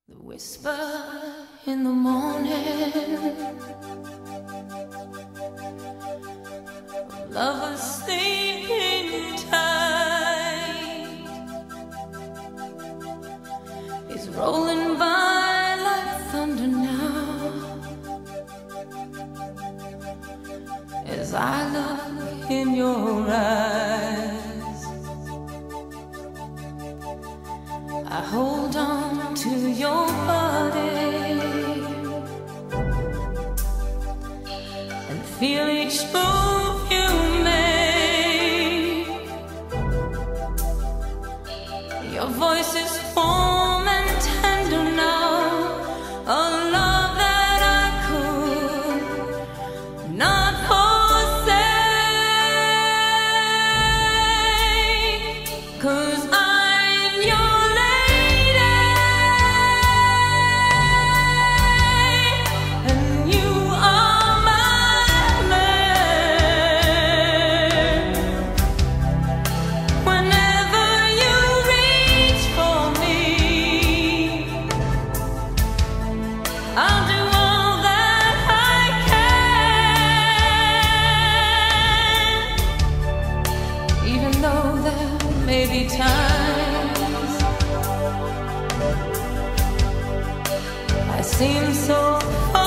The whisper in the morning, lovers sleeping tight, is rolling by like thunder now, as I look in your eyes. I hold on to your body and feel each move you make. Your voice is warm and tender now, a love that I could not forsake, 'cause I'm your lady and you are my man. Whenever you reach for me, I'll do all that I can, even though there may be times I seem so far